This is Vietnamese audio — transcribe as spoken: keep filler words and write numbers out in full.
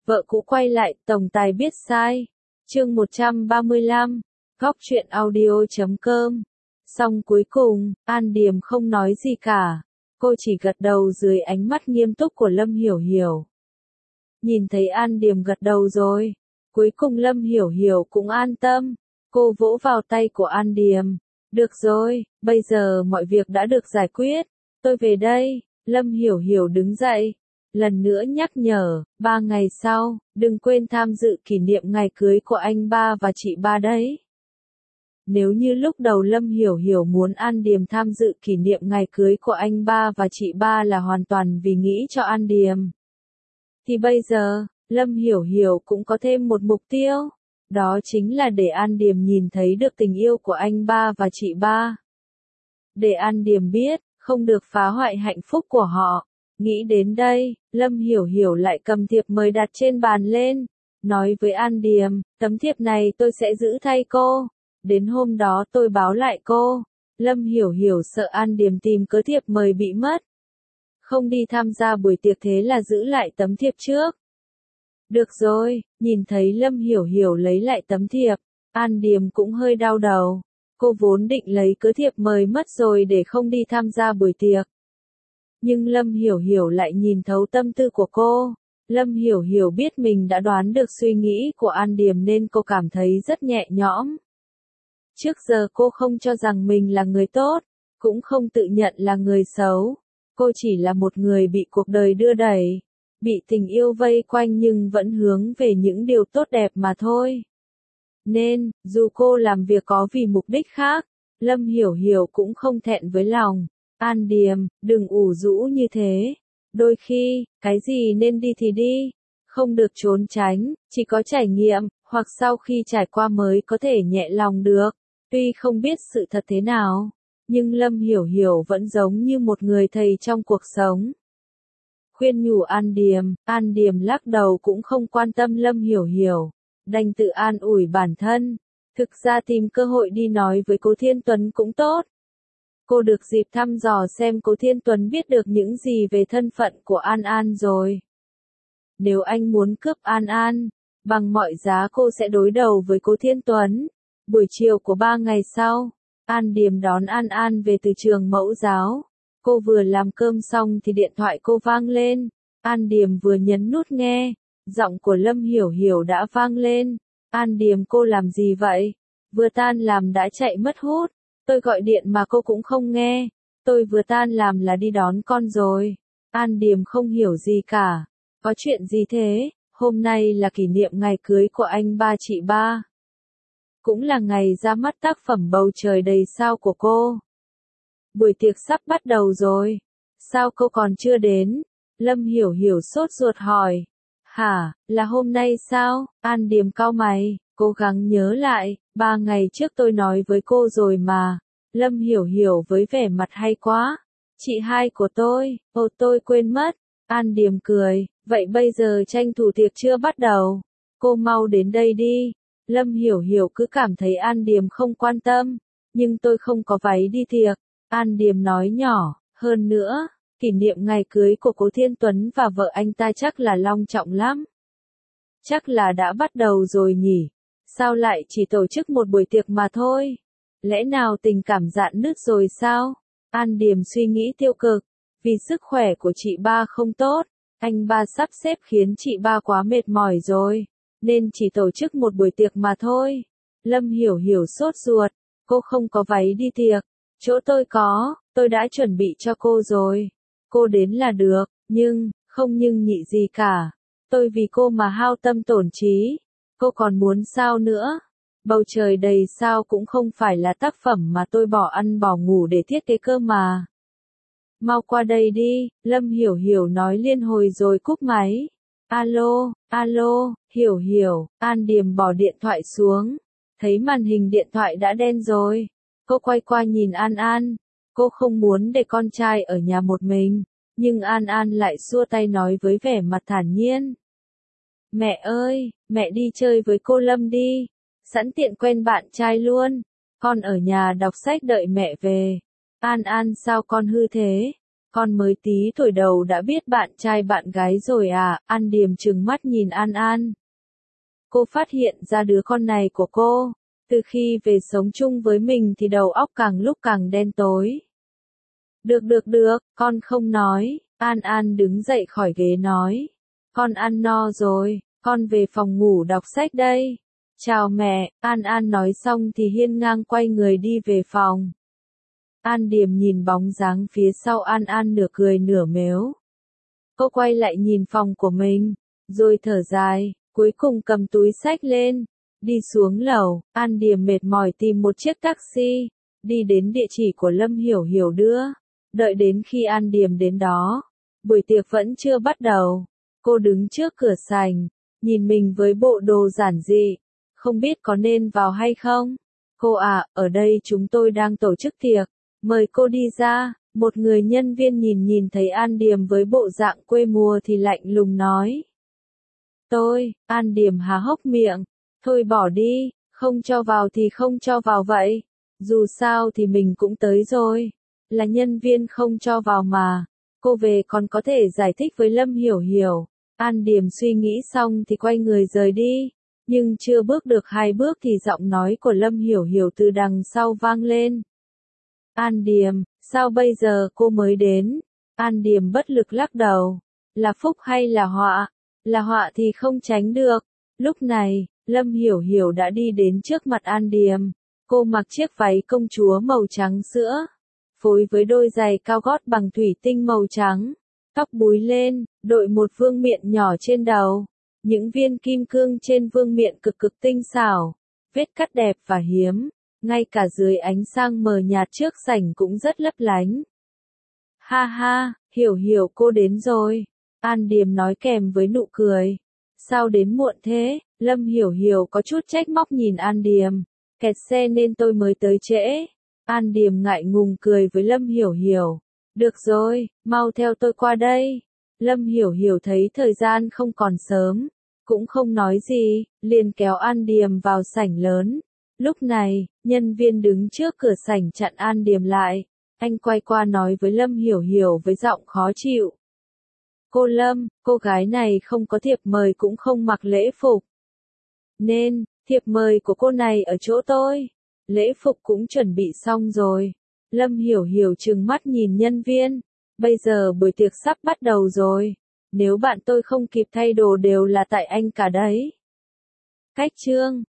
Vợ cũ quay lại, tổng tài biết sai. Chương một trăm ba mươi lăm, góc truyện audio chấm com. Xong cuối cùng, An Điềm không nói gì cả. Cô chỉ gật đầu dưới ánh mắt nghiêm túc của Lâm Hiểu Hiểu. Nhìn thấy An Điềm gật đầu rồi. Cuối cùng Lâm Hiểu Hiểu cũng an tâm. Cô vỗ vào tay của An Điềm. Được rồi, bây giờ mọi việc đã được giải quyết. Tôi về đây. Lâm Hiểu Hiểu đứng dậy. Lần nữa nhắc nhở, ba ngày sau, đừng quên tham dự kỷ niệm ngày cưới của anh ba và chị ba đấy. Nếu như lúc đầu Lâm Hiểu Hiểu muốn An Điềm tham dự kỷ niệm ngày cưới của anh ba và chị ba là hoàn toàn vì nghĩ cho An Điềm, thì bây giờ, Lâm Hiểu Hiểu cũng có thêm một mục tiêu. Đó chính là để An Điềm nhìn thấy được tình yêu của anh ba và chị ba. Để An Điềm biết, không được phá hoại hạnh phúc của họ. Nghĩ đến đây, Lâm Hiểu Hiểu lại cầm thiệp mời đặt trên bàn lên. Nói với An Điềm, tấm thiệp này tôi sẽ giữ thay cô. Đến hôm đó tôi báo lại cô. Lâm Hiểu Hiểu sợ An Điềm tìm cớ thiệp mời bị mất. Không đi tham gia buổi tiệc thế là giữ lại tấm thiệp trước. Được rồi, nhìn thấy Lâm Hiểu Hiểu lấy lại tấm thiệp, An Điềm cũng hơi đau đầu. Cô vốn định lấy cớ thiệp mời mất rồi để không đi tham gia buổi tiệc. Nhưng Lâm Hiểu Hiểu lại nhìn thấu tâm tư của cô. Lâm Hiểu Hiểu biết mình đã đoán được suy nghĩ của An Điềm nên cô cảm thấy rất nhẹ nhõm. Trước giờ cô không cho rằng mình là người tốt, cũng không tự nhận là người xấu. Cô chỉ là một người bị cuộc đời đưa đẩy, bị tình yêu vây quanh nhưng vẫn hướng về những điều tốt đẹp mà thôi. Nên, dù cô làm việc có vì mục đích khác, Lâm Hiểu Hiểu cũng không thẹn với lòng. An Điềm, đừng ủ rũ như thế. Đôi khi, cái gì nên đi thì đi. Không được trốn tránh, chỉ có trải nghiệm, hoặc sau khi trải qua mới có thể nhẹ lòng được. Tuy không biết sự thật thế nào, nhưng Lâm Hiểu Hiểu vẫn giống như một người thầy trong cuộc sống. Khuyên nhủ An Điềm, An Điềm lắc đầu cũng không quan tâm Lâm Hiểu Hiểu. Đành tự an ủi bản thân. Thực ra tìm cơ hội đi nói với Cố Thiên Tuấn cũng tốt. Cô được dịp thăm dò xem Cố Thiên Tuấn biết được những gì về thân phận của An An rồi. Nếu anh muốn cướp An An, bằng mọi giá cô sẽ đối đầu với Cố Thiên Tuấn. Buổi chiều của ba ngày sau, An Điềm đón An An về từ trường mẫu giáo. Cô vừa làm cơm xong thì điện thoại cô vang lên. An Điềm vừa nhấn nút nghe, giọng của Lâm Hiểu Hiểu đã vang lên. An Điềm, cô làm gì vậy? Vừa tan làm đã chạy mất hút. Tôi gọi điện mà cô cũng không nghe. Tôi vừa tan làm là đi đón con rồi. An Điềm không hiểu gì cả. Có chuyện gì thế? Hôm nay là kỷ niệm ngày cưới của anh ba chị ba. Cũng là ngày ra mắt tác phẩm Bầu Trời Đầy Sao của cô. Buổi tiệc sắp bắt đầu rồi. Sao cô còn chưa đến? Lâm Hiểu Hiểu sốt ruột hỏi. Hả, là hôm nay sao? An Điềm cau mày, cố gắng nhớ lại. Ba ngày trước tôi nói với cô rồi mà. Lâm Hiểu Hiểu với vẻ mặt hay quá. Chị hai của tôi, ồ tôi quên mất. An Điềm cười, vậy bây giờ tranh thủ tiệc chưa bắt đầu. Cô mau đến đây đi. Lâm Hiểu Hiểu cứ cảm thấy An Điềm không quan tâm. Nhưng tôi không có váy đi tiệc. An Điềm nói nhỏ, hơn nữa, kỷ niệm ngày cưới của Cố Thiên Tuấn và vợ anh ta chắc là long trọng lắm. Chắc là đã bắt đầu rồi nhỉ. Sao lại chỉ tổ chức một buổi tiệc mà thôi? Lẽ nào tình cảm rạn nứt rồi sao? An Điềm suy nghĩ tiêu cực. Vì sức khỏe của chị ba không tốt, anh ba sắp xếp khiến chị ba quá mệt mỏi rồi, nên chỉ tổ chức một buổi tiệc mà thôi. Lâm Hiểu Hiểu sốt ruột. Cô không có váy đi tiệc. Chỗ tôi có, tôi đã chuẩn bị cho cô rồi. Cô đến là được, nhưng, không nhưng nhị gì cả. Tôi vì cô mà hao tâm tổn trí. Cô còn muốn sao nữa? Bầu Trời Đầy Sao cũng không phải là tác phẩm mà tôi bỏ ăn bỏ ngủ để thiết kế cơ mà. Mau qua đây đi, Lâm Hiểu Hiểu nói liên hồi rồi cúp máy. Alo, alo, Hiểu Hiểu, An Điềm bỏ điện thoại xuống. Thấy màn hình điện thoại đã đen rồi. Cô quay qua nhìn An An. Cô không muốn để con trai ở nhà một mình. Nhưng An An lại xua tay nói với vẻ mặt thản nhiên. Mẹ ơi, mẹ đi chơi với cô Lâm đi. Sẵn tiện quen bạn trai luôn. Con ở nhà đọc sách đợi mẹ về. An An sao con hư thế? Con mới tí tuổi đầu đã biết bạn trai bạn gái rồi à? An Điềm trừng mắt nhìn An An. Cô phát hiện ra đứa con này của cô, từ khi về sống chung với mình thì đầu óc càng lúc càng đen tối. Được được được, con không nói. An An đứng dậy khỏi ghế nói. Con ăn no rồi, con về phòng ngủ đọc sách đây. Chào mẹ, An An nói xong thì hiên ngang quay người đi về phòng. An Điềm nhìn bóng dáng phía sau An An nửa cười nửa mếu. Cô quay lại nhìn phòng của mình, rồi thở dài, cuối cùng cầm túi xách lên, đi xuống lầu. An Điềm mệt mỏi tìm một chiếc taxi, đi đến địa chỉ của Lâm Hiểu Hiểu đưa. Đợi đến khi An Điềm đến đó, buổi tiệc vẫn chưa bắt đầu. Cô đứng trước cửa sảnh, nhìn mình với bộ đồ giản dị, không biết có nên vào hay không. Cô à, ở đây chúng tôi đang tổ chức tiệc, mời cô đi ra. Một người nhân viên nhìn nhìn thấy An Điềm với bộ dạng quê mùa thì lạnh lùng nói. Tôi, An Điềm há hốc miệng, thôi bỏ đi, không cho vào thì không cho vào vậy. Dù sao thì mình cũng tới rồi, là nhân viên không cho vào mà. Cô về còn có thể giải thích với Lâm Hiểu Hiểu. An Điềm suy nghĩ xong thì quay người rời đi, nhưng chưa bước được hai bước thì giọng nói của Lâm Hiểu Hiểu từ đằng sau vang lên. An Điềm, sao bây giờ cô mới đến? An Điềm bất lực lắc đầu. Là phúc hay là họa? Là họa thì không tránh được. Lúc này, Lâm Hiểu Hiểu đã đi đến trước mặt An Điềm. Cô mặc chiếc váy công chúa màu trắng sữa, phối với đôi giày cao gót bằng thủy tinh màu trắng. Tóc búi lên, đội một vương miện nhỏ trên đầu. Những viên kim cương trên vương miện cực cực tinh xảo, vết cắt đẹp và hiếm. Ngay cả dưới ánh sáng mờ nhạt trước sảnh cũng rất lấp lánh. Ha ha, Hiểu Hiểu cô đến rồi. An Điềm nói kèm với nụ cười. Sao đến muộn thế? Lâm Hiểu Hiểu có chút trách móc nhìn An Điềm. Kẹt xe nên tôi mới tới trễ. An Điềm ngại ngùng cười với Lâm Hiểu Hiểu. Được rồi, mau theo tôi qua đây. Lâm Hiểu Hiểu thấy thời gian không còn sớm, cũng không nói gì, liền kéo An Điềm vào sảnh lớn. Lúc này, nhân viên đứng trước cửa sảnh chặn An Điềm lại. Anh quay qua nói với Lâm Hiểu Hiểu với giọng khó chịu. Cô Lâm, cô gái này không có thiệp mời cũng không mặc lễ phục. Nên, thiệp mời của cô này ở chỗ tôi. Lễ phục cũng chuẩn bị xong rồi. Lâm Hiểu Hiểu trừng mắt nhìn nhân viên. Bây giờ buổi tiệc sắp bắt đầu rồi. Nếu bạn tôi không kịp thay đồ đều là tại anh cả đấy. Cách chương